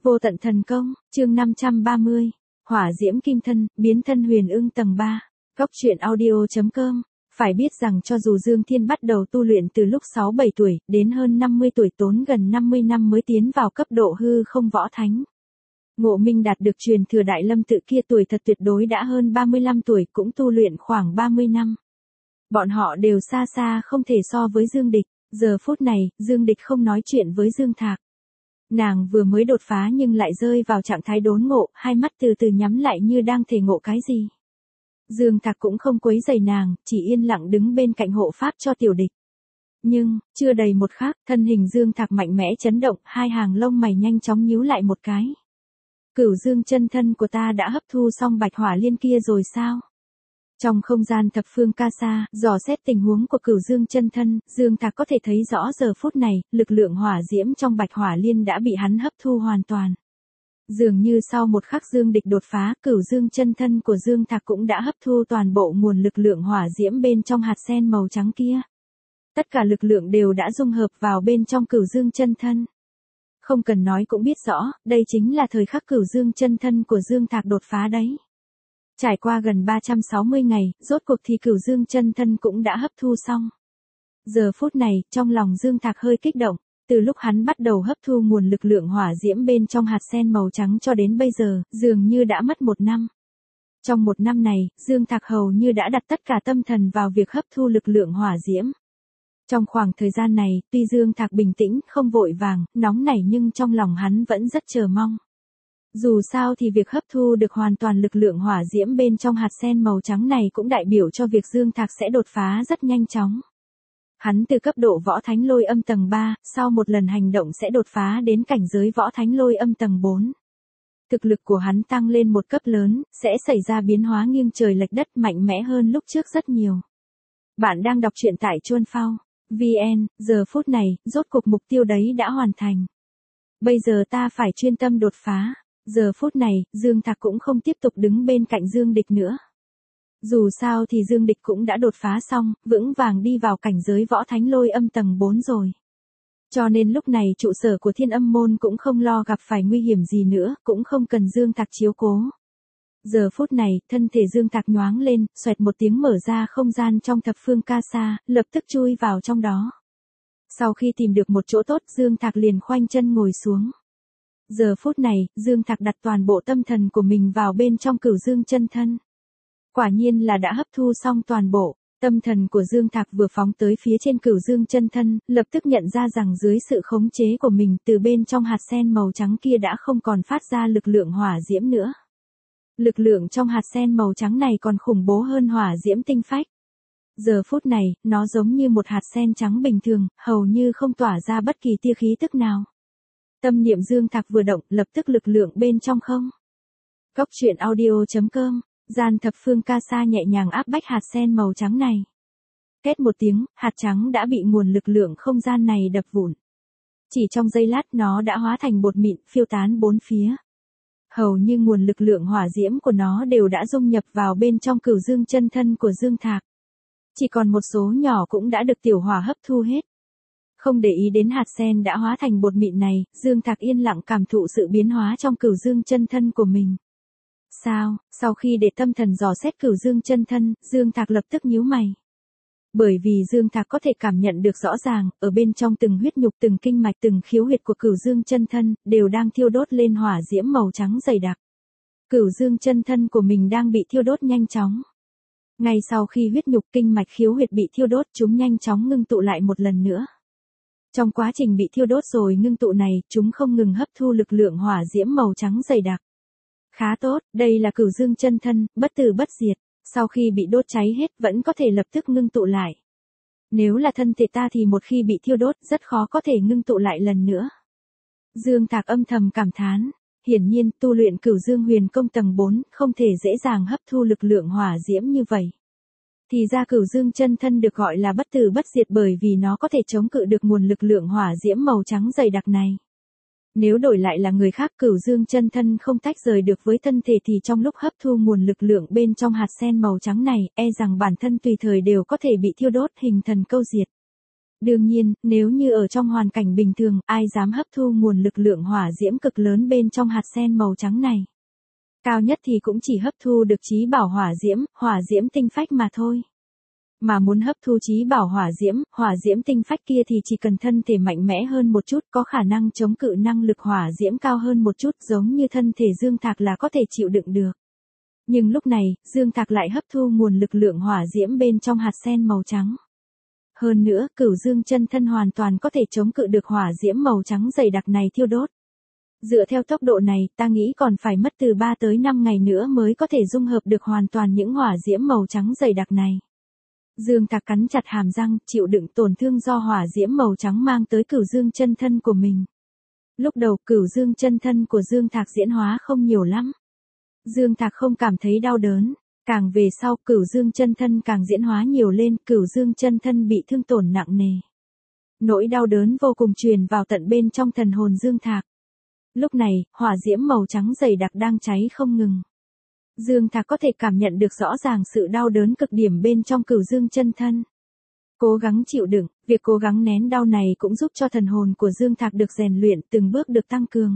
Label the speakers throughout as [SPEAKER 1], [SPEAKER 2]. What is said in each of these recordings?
[SPEAKER 1] Vô tận thần công, chương 530. Hỏa diễm kim thân, biến thân huyền ưng tầng 3. Góc truyện audio.com. Phải biết rằng cho dù Dương Thiên bắt đầu tu luyện từ lúc 6-7 tuổi, đến hơn 50 tuổi tốn gần 50 năm mới tiến vào cấp độ hư không võ thánh. Ngộ Minh đạt được truyền thừa Đại Lâm tự kia tuổi thật tuyệt đối đã hơn 35 tuổi, cũng tu luyện khoảng 30 năm. Bọn họ đều xa xa không thể so với Dương Địch. Giờ phút này, Dương Địch không nói chuyện với Dương Thạc. Nàng vừa mới đột phá nhưng lại rơi vào trạng thái đốn ngộ, hai mắt từ từ nhắm lại như đang thể ngộ cái gì. Dương Thạc cũng không quấy rầy nàng, chỉ yên lặng đứng bên cạnh hộ pháp cho tiểu địch. Nhưng, chưa đầy một khắc, thân hình Dương Thạc mạnh mẽ chấn động, hai hàng lông mày nhanh chóng nhíu lại một cái. Cửu Dương chân thân của ta đã hấp thu xong bạch hỏa liên kia rồi sao? Trong không gian thập phương ca sa, dò xét tình huống của Cửu Dương chân thân, Dương Thạc có thể thấy rõ giờ phút này, lực lượng hỏa diễm trong bạch hỏa liên đã bị hắn hấp thu hoàn toàn. Dường như sau một khắc Dương Địch đột phá, Cửu Dương chân thân của Dương Thạc cũng đã hấp thu toàn bộ nguồn lực lượng hỏa diễm bên trong hạt sen màu trắng kia. Tất cả lực lượng đều đã dung hợp vào bên trong Cửu Dương chân thân. Không cần nói cũng biết rõ, đây chính là thời khắc Cửu Dương chân thân của Dương Thạc đột phá đấy. Trải qua gần 360 ngày, rốt cuộc thì Cửu Dương chân thân cũng đã hấp thu xong. Giờ phút này, trong lòng Dương Thạc hơi kích động, từ lúc hắn bắt đầu hấp thu nguồn lực lượng hỏa diễm bên trong hạt sen màu trắng cho đến bây giờ, dường như đã mất 1 năm. Trong 1 năm này, Dương Thạc hầu như đã đặt tất cả tâm thần vào việc hấp thu lực lượng hỏa diễm. Trong khoảng thời gian này, tuy Dương Thạc bình tĩnh, không vội vàng, nóng nảy nhưng trong lòng hắn vẫn rất chờ mong. Dù sao thì việc hấp thu được hoàn toàn lực lượng hỏa diễm bên trong hạt sen màu trắng này cũng đại biểu cho việc Dương Thạc sẽ đột phá rất nhanh chóng. Hắn từ cấp độ võ thánh lôi âm tầng 3, sau một lần hành động sẽ đột phá đến cảnh giới võ thánh lôi âm tầng 4. Thực lực của hắn tăng lên một cấp lớn, sẽ xảy ra biến hóa nghiêng trời lệch đất mạnh mẽ hơn lúc trước rất nhiều. Bạn đang đọc truyện tại Chuan Phao VN, giờ phút này, rốt cuộc mục tiêu đấy đã hoàn thành. Bây giờ ta phải chuyên tâm đột phá. Giờ phút này, Dương Thạc cũng không tiếp tục đứng bên cạnh Dương Địch nữa. Dù sao thì Dương Địch cũng đã đột phá xong, vững vàng đi vào cảnh giới võ thánh lôi âm tầng 4 rồi. Cho nên lúc này trụ sở của Thiên Âm môn cũng không lo gặp phải nguy hiểm gì nữa, cũng không cần Dương Thạc chiếu cố. Giờ phút này, thân thể Dương Thạc nhoáng lên, xoẹt một tiếng mở ra không gian trong thập phương ca sa, lập tức chui vào trong đó. Sau khi tìm được một chỗ tốt, Dương Thạc liền khoanh chân ngồi xuống. Giờ phút này, Dương Thạc đặt toàn bộ tâm thần của mình vào bên trong Cửu Dương chân thân. Quả nhiên là đã hấp thu xong toàn bộ. Tâm thần của Dương Thạc vừa phóng tới phía trên Cửu Dương chân thân, lập tức nhận ra rằng dưới sự khống chế của mình, từ bên trong hạt sen màu trắng kia đã không còn phát ra lực lượng hỏa diễm nữa. Lực lượng trong hạt sen màu trắng này còn khủng bố hơn hỏa diễm tinh phách. Giờ phút này, nó giống như một hạt sen trắng bình thường, hầu như không tỏa ra bất kỳ tia khí tức nào. Tâm niệm Dương Thạc vừa động, lập tức lực lượng bên trong không. Góc truyện audio.com, gian thập phương ca sa nhẹ nhàng áp bách hạt sen màu trắng này. Két một tiếng, hạt trắng đã bị nguồn lực lượng không gian này đập vụn. Chỉ trong giây lát nó đã hóa thành bột mịn, phiêu tán bốn phía. Hầu như nguồn lực lượng hỏa diễm của nó đều đã dung nhập vào bên trong Cửu Dương chân thân của Dương Thạc. Chỉ còn một số nhỏ cũng đã được tiểu hỏa hấp thu hết. Không để ý đến hạt sen đã hóa thành bột mịn này, Dương Thạc yên lặng cảm thụ sự biến hóa trong Cửu Dương chân thân của mình. Sao, sau khi để tâm thần dò xét Cửu Dương chân thân, Dương Thạc lập tức nhíu mày. Bởi vì Dương Thạc có thể cảm nhận được rõ ràng, ở bên trong từng huyết nhục từng kinh mạch từng khiếu huyệt của Cửu Dương chân thân, đều đang thiêu đốt lên hỏa diễm màu trắng dày đặc. Cửu Dương chân thân của mình đang bị thiêu đốt nhanh chóng. Ngay sau khi huyết nhục kinh mạch khiếu huyệt bị thiêu đốt, chúng nhanh chóng ngưng tụ lại một lần nữa. Trong quá trình bị thiêu đốt rồi ngưng tụ này, chúng không ngừng hấp thu lực lượng hỏa diễm màu trắng dày đặc. Khá tốt, đây là Cửu Dương chân thân, bất tử bất diệt, sau khi bị đốt cháy hết vẫn có thể lập tức ngưng tụ lại. Nếu là thân thể ta thì một khi bị thiêu đốt rất khó có thể ngưng tụ lại lần nữa. Dương Thạc âm thầm cảm thán, hiển nhiên tu luyện Cửu Dương huyền công tầng 4 không thể dễ dàng hấp thu lực lượng hỏa diễm như vậy. Thì ra Cửu Dương chân thân được gọi là bất tử bất diệt bởi vì nó có thể chống cự được nguồn lực lượng hỏa diễm màu trắng dày đặc này. Nếu đổi lại là người khác, Cửu Dương chân thân không tách rời được với thân thể thì trong lúc hấp thu nguồn lực lượng bên trong hạt sen màu trắng này, e rằng bản thân tùy thời đều có thể bị thiêu đốt hình thần câu diệt. Đương nhiên, nếu như ở trong hoàn cảnh bình thường, ai dám hấp thu nguồn lực lượng hỏa diễm cực lớn bên trong hạt sen màu trắng này. Cao nhất thì cũng chỉ hấp thu được chí bảo hỏa diễm tinh phách mà thôi. Mà muốn hấp thu chí bảo hỏa diễm tinh phách kia thì chỉ cần thân thể mạnh mẽ hơn một chút, có khả năng chống cự năng lực hỏa diễm cao hơn một chút, giống như thân thể Dương Thạc là có thể chịu đựng được. Nhưng lúc này, Dương Thạc lại hấp thu nguồn lực lượng hỏa diễm bên trong hạt sen màu trắng. Hơn nữa, Cửu Dương chân thân hoàn toàn có thể chống cự được hỏa diễm màu trắng dày đặc này thiêu đốt. Dựa theo tốc độ này, ta nghĩ còn phải mất từ 3 tới 5 ngày nữa mới có thể dung hợp được hoàn toàn những hỏa diễm màu trắng dày đặc này. Dương Thạc cắn chặt hàm răng, chịu đựng tổn thương do hỏa diễm màu trắng mang tới Cửu Dương chân thân của mình. Lúc đầu, Cửu Dương chân thân của Dương Thạc diễn hóa không nhiều lắm. Dương Thạc không cảm thấy đau đớn. Càng về sau, Cửu Dương chân thân càng diễn hóa nhiều lên, Cửu Dương chân thân bị thương tổn nặng nề. Nỗi đau đớn vô cùng truyền vào tận bên trong thần hồn Dương Thạc. Lúc này, hỏa diễm màu trắng dày đặc đang cháy không ngừng. Dương Thạc có thể cảm nhận được rõ ràng sự đau đớn cực điểm bên trong Cửu Dương chân thân. Cố gắng chịu đựng, việc cố gắng nén đau này cũng giúp cho thần hồn của Dương Thạc được rèn luyện, từng bước được tăng cường.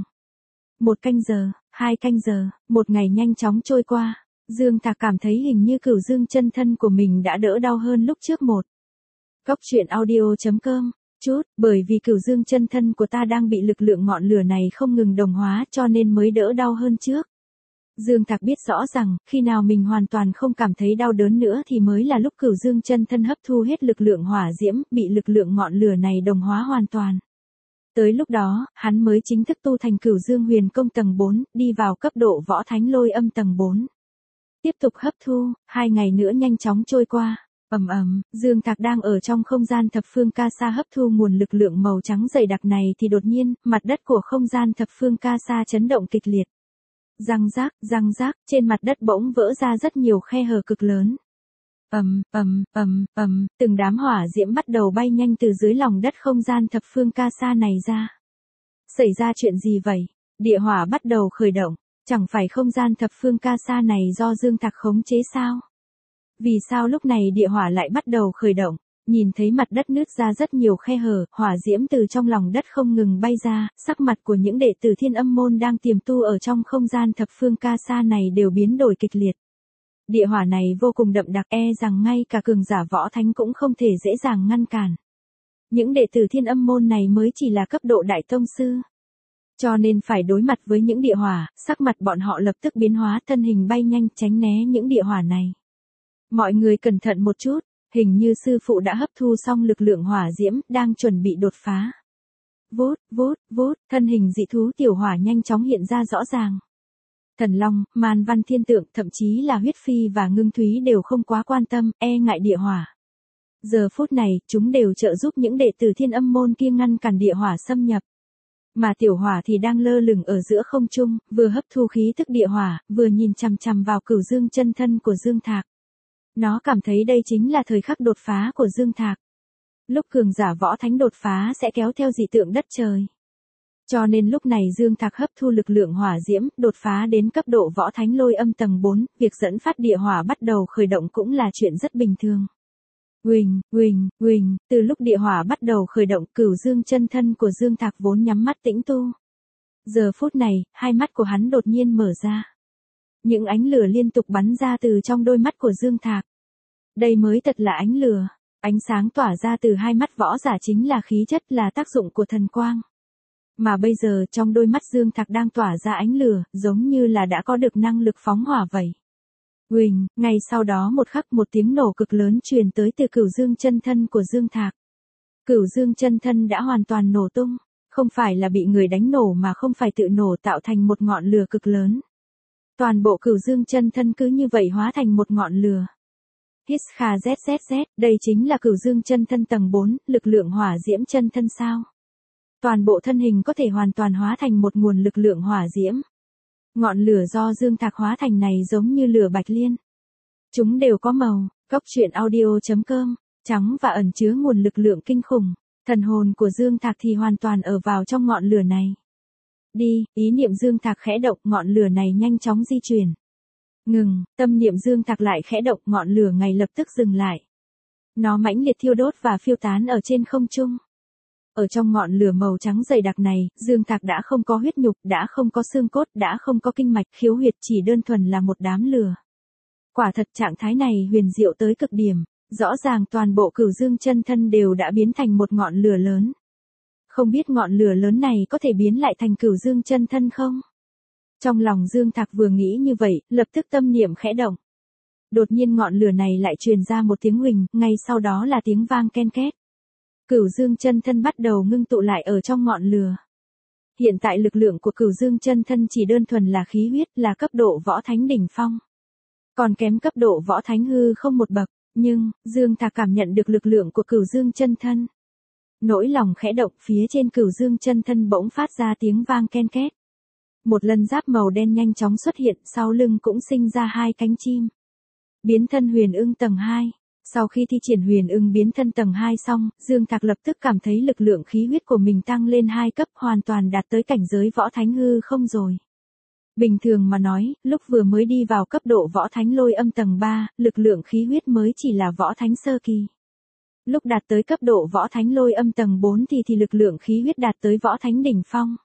[SPEAKER 1] 1 canh giờ, 2 canh giờ, 1 ngày nhanh chóng trôi qua. Dương Thạc cảm thấy hình như Cửu Dương chân thân của mình đã đỡ đau hơn lúc trước một. Góc truyện audio.com. Bởi vì Cửu Dương chân thân của ta đang bị lực lượng ngọn lửa này không ngừng đồng hóa cho nên mới đỡ đau hơn trước. Dương Thạc biết rõ rằng, khi nào mình hoàn toàn không cảm thấy đau đớn nữa thì mới là lúc Cửu Dương chân thân hấp thu hết lực lượng hỏa diễm, bị lực lượng ngọn lửa này đồng hóa hoàn toàn. Tới lúc đó, hắn mới chính thức tu thành Cửu Dương huyền công tầng 4, đi vào cấp độ võ thánh lôi âm tầng 4. Tiếp tục hấp thu, 2 ngày nữa nhanh chóng trôi qua. Dương Thạc đang ở trong không gian thập phương ca sa hấp thu nguồn lực lượng màu trắng dày đặc này thì đột nhiên, mặt đất của không gian thập phương ca sa chấn động kịch liệt. Răng rác, trên mặt đất bỗng vỡ ra rất nhiều khe hở cực lớn. Từng đám hỏa diễm bắt đầu bay nhanh từ dưới lòng đất không gian thập phương ca sa này ra. Xảy ra chuyện gì vậy? Địa hỏa bắt đầu khởi động. Chẳng phải không gian thập phương ca sa này do Dương Thạc khống chế sao? Vì sao lúc này địa hỏa lại bắt đầu khởi động? Nhìn thấy mặt đất nứt ra rất nhiều khe hở, hỏa diễm từ trong lòng đất không ngừng bay ra, sắc mặt của những đệ tử Thiên Âm môn đang tiềm tu ở trong không gian thập phương ca sa này đều biến đổi kịch liệt. Địa hỏa này vô cùng đậm đặc, rằng ngay cả cường giả võ thánh cũng không thể dễ dàng ngăn cản. Những đệ tử Thiên Âm môn này mới chỉ là cấp độ đại tông sư. Cho nên phải đối mặt với những địa hỏa, sắc mặt bọn họ lập tức biến hóa, thân hình bay nhanh tránh né những địa hỏa này. Mọi người cẩn thận một chút, hình như sư phụ đã hấp thu xong lực lượng hỏa diễm, đang chuẩn bị đột phá. Vút, thân hình dị thú tiểu hỏa nhanh chóng hiện ra rõ ràng. Thần Long, Man Văn Thiên Tượng, thậm chí là Huyết Phi và Ngưng Thúy đều không quá quan tâm, ngại địa hỏa. Giờ phút này, chúng đều trợ giúp những đệ tử Thiên Âm môn kia ngăn cản địa hỏa xâm nhập. Mà tiểu hỏa thì đang lơ lửng ở giữa không trung, vừa hấp thu khí tức địa hỏa, vừa nhìn chằm chằm vào Cửu Dương chân thân của Dương Thạc. Nó cảm thấy đây chính là thời khắc đột phá của Dương Thạc. Lúc cường giả võ thánh đột phá sẽ kéo theo dị tượng đất trời. Cho nên lúc này Dương Thạc hấp thu lực lượng hỏa diễm, đột phá đến cấp độ võ thánh lôi âm tầng 4, việc dẫn phát địa hỏa bắt đầu khởi động cũng là chuyện rất bình thường. Huỳnh, từ lúc địa hỏa bắt đầu khởi động, Cửu Dương chân thân của Dương Thạc vốn nhắm mắt tĩnh tu. Giờ phút này, hai mắt của hắn đột nhiên mở ra. Những ánh lửa liên tục bắn ra từ trong đôi mắt của Dương Thạc. Đây mới thật là ánh lửa, ánh sáng tỏa ra từ hai mắt võ giả chính là khí chất, là tác dụng của thần quang. Mà bây giờ trong đôi mắt Dương Thạc đang tỏa ra ánh lửa, giống như là đã có được năng lực phóng hỏa vậy. Huỳnh, ngay sau đó một khắc một tiếng nổ cực lớn truyền tới từ Cửu Dương chân thân của Dương Thạc. Cửu Dương chân thân đã hoàn toàn nổ tung, không phải là bị người đánh nổ mà không phải tự nổ, tạo thành một ngọn lửa cực lớn. Toàn bộ Cửu Dương chân thân cứ như vậy hóa thành một ngọn lửa. Hít kha zzz, đây chính là Cửu Dương chân thân tầng 4, lực lượng hỏa diễm chân thân sao? Toàn bộ thân hình có thể hoàn toàn hóa thành một nguồn lực lượng hỏa diễm. Ngọn lửa do Dương Thạc hóa thành này giống như lửa bạch liên. Chúng đều có màu, góc truyện audio.com, trắng và ẩn chứa nguồn lực lượng kinh khủng. Thần hồn của Dương Thạc thì hoàn toàn ở vào trong ngọn lửa này. Đi, ý niệm Dương Thạc khẽ động, ngọn lửa này nhanh chóng di chuyển. Ngừng, tâm niệm Dương Thạc lại khẽ động, ngọn lửa ngay lập tức dừng lại. Nó mãnh liệt thiêu đốt và phiêu tán ở trên không trung. Ở trong ngọn lửa màu trắng dày đặc này, Dương Thạc đã không có huyết nhục, đã không có xương cốt, đã không có kinh mạch, khiếu huyệt, chỉ đơn thuần là một đám lửa. Quả thật trạng thái này huyền diệu tới cực điểm, rõ ràng toàn bộ Cửu Dương chân thân đều đã biến thành một ngọn lửa lớn. Không biết ngọn lửa lớn này có thể biến lại thành Cửu Dương chân thân không? Trong lòng Dương Thạc vừa nghĩ như vậy, lập tức tâm niệm khẽ động. Đột nhiên ngọn lửa này lại truyền ra một tiếng huỳnh, ngay sau đó là tiếng vang ken két. Cửu Dương chân thân bắt đầu ngưng tụ lại ở trong ngọn lửa. Hiện tại lực lượng của Cửu Dương chân thân chỉ đơn thuần là khí huyết, là cấp độ võ thánh đỉnh phong. Còn kém cấp độ võ thánh hư không một bậc, nhưng Dương Thạc cảm nhận được lực lượng của Cửu Dương chân thân. Nỗi lòng khẽ động, phía trên Cửu Dương chân thân bỗng phát ra tiếng vang ken két. Một lân giáp màu đen nhanh chóng xuất hiện, sau lưng cũng sinh ra hai cánh chim. Biến thân huyền ưng tầng 2. Sau khi thi triển huyền ưng biến thân tầng 2 xong, Dương Thạc lập tức cảm thấy lực lượng khí huyết của mình tăng lên 2 cấp, hoàn toàn đạt tới cảnh giới võ thánh hư không rồi. Bình thường mà nói, lúc vừa mới đi vào cấp độ võ thánh lôi âm tầng 3, lực lượng khí huyết mới chỉ là võ thánh sơ kỳ. Lúc đạt tới cấp độ võ thánh lôi âm tầng 4 thì lực lượng khí huyết đạt tới võ thánh đỉnh phong.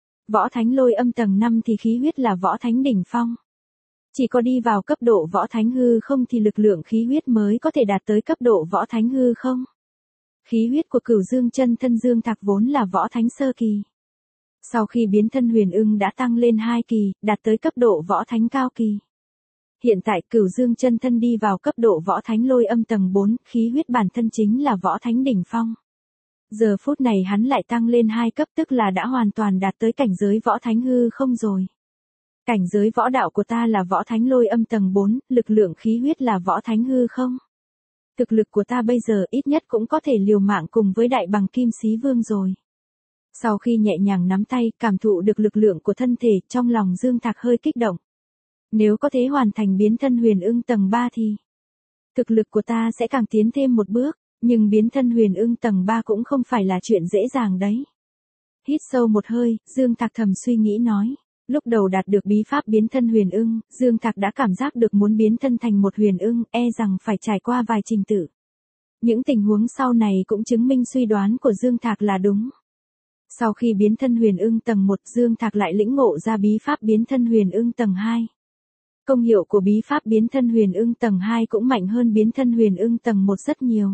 [SPEAKER 1] Võ thánh lôi âm tầng 5 thì khí huyết là võ thánh đỉnh phong. Chỉ có đi vào cấp độ võ thánh hư không thì lực lượng khí huyết mới có thể đạt tới cấp độ võ thánh hư không. Khí huyết của Cửu Dương chân thân Dương Thạc vốn là võ thánh sơ kỳ. Sau khi biến thân huyền ưng đã tăng lên 2 kỳ, đạt tới cấp độ võ thánh cao kỳ. Hiện tại Cửu Dương chân thân đi vào cấp độ võ thánh lôi âm tầng 4, khí huyết bản thân chính là võ thánh đỉnh phong. Giờ phút này hắn lại tăng lên 2 cấp, tức là đã hoàn toàn đạt tới cảnh giới võ thánh hư không rồi. Cảnh giới võ đạo của ta là võ thánh lôi âm tầng 4, lực lượng khí huyết là võ thánh hư không. Thực lực của ta bây giờ ít nhất cũng có thể liều mạng cùng với đại bằng kim xí vương rồi. Sau khi nhẹ nhàng nắm tay, cảm thụ được lực lượng của thân thể, trong lòng Dương Thạc hơi kích động. Nếu có thể hoàn thành biến thân huyền ưng tầng 3 thì thực lực của ta sẽ càng tiến thêm một bước, nhưng biến thân huyền ưng tầng 3 cũng không phải là chuyện dễ dàng đấy. Hít sâu một hơi, Dương Thạc thầm suy nghĩ nói. Lúc đầu đạt được bí pháp biến thân huyền ưng, Dương Thạc đã cảm giác được muốn biến thân thành một huyền ưng, rằng phải trải qua vài trình tự. Những tình huống sau này cũng chứng minh suy đoán của Dương Thạc là đúng. Sau khi biến thân huyền ưng tầng 1, Dương Thạc lại lĩnh ngộ ra bí pháp biến thân huyền ưng tầng 2. Công hiệu của bí pháp biến thân huyền ưng tầng 2 cũng mạnh hơn biến thân huyền ưng tầng 1 rất nhiều.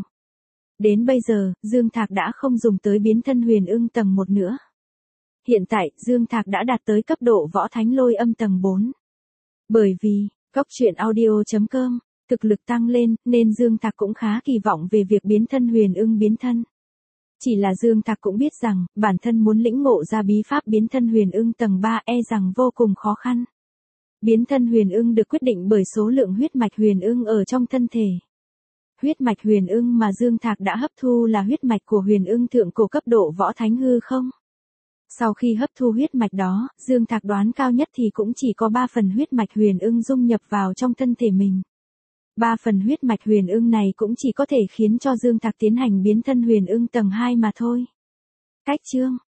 [SPEAKER 1] Đến bây giờ, Dương Thạc đã không dùng tới biến thân huyền ưng tầng 1 nữa. Hiện tại, Dương Thạc đã đạt tới cấp độ võ thánh lôi âm tầng 4. Bởi vì, goctruyện.audio.com, thực lực tăng lên, nên Dương Thạc cũng khá kỳ vọng về việc biến thân huyền ưng biến thân. Chỉ là Dương Thạc cũng biết rằng, bản thân muốn lĩnh ngộ ra bí pháp biến thân huyền ưng tầng 3 rằng vô cùng khó khăn. Biến thân huyền ưng được quyết định bởi số lượng huyết mạch huyền ưng ở trong thân thể. Huyết mạch huyền ưng mà Dương Thạc đã hấp thu là huyết mạch của huyền ưng thượng cổ cấp độ võ thánh hư không. Sau khi hấp thu huyết mạch đó, Dương Thạc đoán cao nhất thì cũng chỉ có 3 phần huyết mạch huyền ưng dung nhập vào trong thân thể mình. 3 phần huyết mạch huyền ưng này cũng chỉ có thể khiến cho Dương Thạc tiến hành biến thân huyền ưng tầng 2 mà thôi. Cách chương